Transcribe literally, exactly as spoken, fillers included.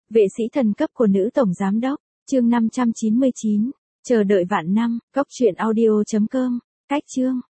Vệ sĩ thần cấp của nữ tổng giám đốc, chương năm trăm chín mươi chín, chờ đợi vạn năm, cốc truyện audio chấm com, cách chương.